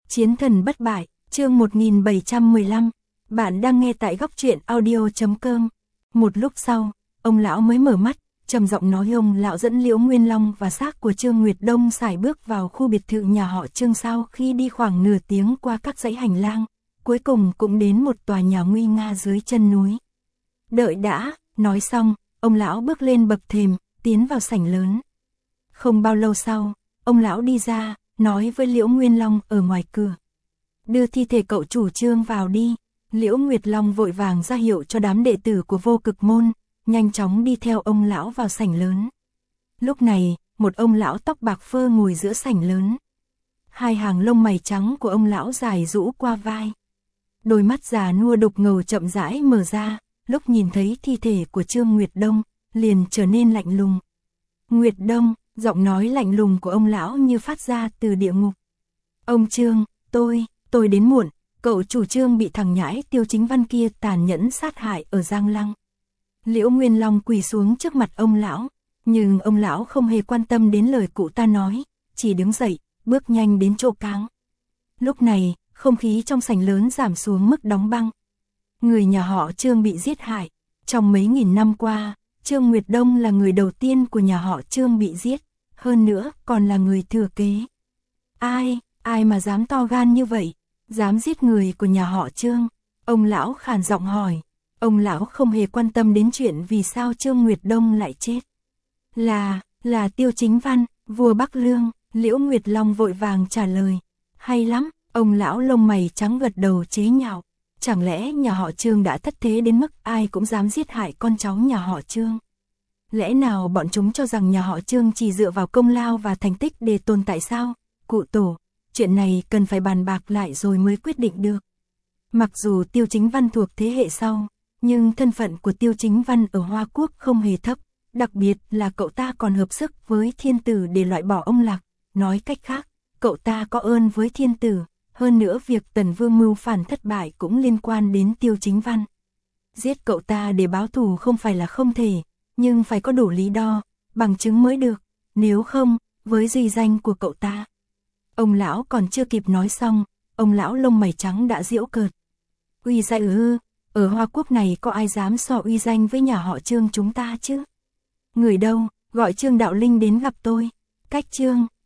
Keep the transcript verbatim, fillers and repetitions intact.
Chiến thần bất bại, chương một nghìn bảy trăm mười lăm. Bạn đang nghe tại góc truyện audio chấm com. Một lúc sau, ông lão mới mở mắt, trầm giọng nói. Ông lão dẫn Liễu Nguyên Long và xác của Trương Nguyệt Đông sải bước vào khu biệt thự nhà họ Trương. Sau khi đi khoảng nửa tiếng qua các dãy hành lang, cuối cùng cũng đến một tòa nhà nguy nga dưới chân núi. Đợi đã, nói xong, ông lão bước lên bậc thềm, tiến vào sảnh lớn. Không bao lâu sau, ông lão đi ra, nói với Liễu Nguyên Long ở ngoài cửa. Đưa thi thể cậu chủ Trương vào đi. Liễu Nguyệt Long vội vàng ra hiệu cho đám đệ tử của Vô Cực Môn, nhanh chóng đi theo ông lão vào sảnh lớn. Lúc này, một ông lão tóc bạc phơ ngồi giữa sảnh lớn. Hai hàng lông mày trắng của ông lão dài rũ qua vai. Đôi mắt già nua đục ngầu chậm rãi mở ra, lúc nhìn thấy thi thể của Trương Nguyệt Đông, liền trở nên lạnh lùng. Nguyệt Đông, giọng nói lạnh lùng của ông lão như phát ra từ địa ngục. Ông Trương, tôi, tôi đến muộn, cậu chủ Trương bị thằng nhãi Tiêu Chính Văn kia tàn nhẫn sát hại ở Giang Lăng. Liễu Nguyên Long quỳ xuống trước mặt ông lão, nhưng ông lão không hề quan tâm đến lời cụ ta nói, chỉ đứng dậy, bước nhanh đến chỗ cáng. Lúc này, không khí trong sảnh lớn giảm xuống mức đóng băng. Người nhà họ Trương bị giết hại. Trong mấy nghìn năm qua, Trương Nguyệt Đông là người đầu tiên của nhà họ Trương bị giết, hơn nữa còn là người thừa kế. Ai, ai mà dám to gan như vậy, dám giết người của nhà họ Trương? Ông lão khàn giọng hỏi. Ông lão không hề quan tâm đến chuyện vì sao Trương Nguyệt Đông lại chết. Là, là Tiêu Chính Văn, vua Bắc Lương. Liễu Nguyệt Long vội vàng trả lời. Hay lắm, ông lão lông mày trắng gật đầu chế nhạo. Chẳng lẽ nhà họ Trương đã thất thế đến mức ai cũng dám giết hại con cháu nhà họ Trương? Lẽ nào bọn chúng cho rằng nhà họ Trương chỉ dựa vào công lao và thành tích để tồn tại sao? Cụ tổ, chuyện này cần phải bàn bạc lại rồi mới quyết định được. Mặc dù Tiêu Chính Văn thuộc thế hệ sau, nhưng thân phận của Tiêu Chính Văn ở Hoa Quốc không hề thấp, đặc biệt là cậu ta còn hợp sức với thiên tử để loại bỏ ông Lạc. Nói cách khác, cậu ta có ơn với thiên tử. Hơn nữa việc Tần Vương mưu phản thất bại cũng liên quan đến Tiêu Chính Văn. Giết cậu ta để báo thù không phải là không thể, nhưng phải có đủ lý do, bằng chứng mới được, nếu không, với uy danh của cậu ta. Ông lão còn chưa kịp nói xong, ông lão lông mày trắng đã giễu cợt. Uy danh ư, ở Hoa Quốc này có ai dám so uy danh với nhà họ Trương chúng ta chứ? Người đâu, gọi Trương Đạo Linh đến gặp tôi. Cách Trương,